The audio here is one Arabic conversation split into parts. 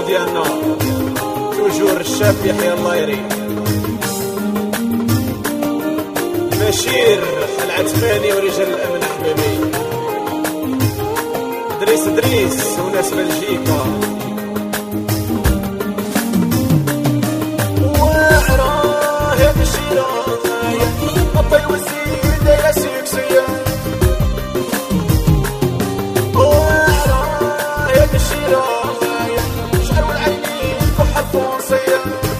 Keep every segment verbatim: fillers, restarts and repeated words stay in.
ديالنا توجور الشاب يحيى الله يريد بشير العثماني ورجال الامن حبيبي دريس دريس وناس بلجيكا وعراه يا بشيرة الطي والزيد يا سيكسية وعراه يا بشيرة شعر والعينين كحة فرنسية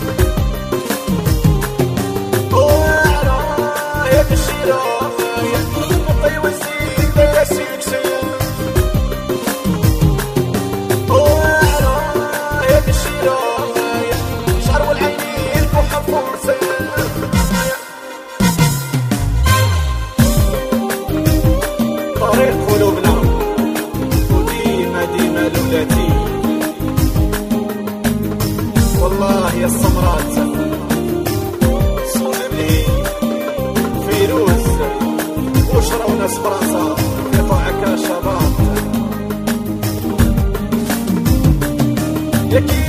وعراه يا بشيرة الطي والزيد يا سيكسية وعراه يا بشيرة شعر والعينين كحة فرنسية طريق قلوبنا وديما ديما لولاتي والله يا السمرات صوزبلي فيروز وشرا وناس فرنسا قطاعك شباب يا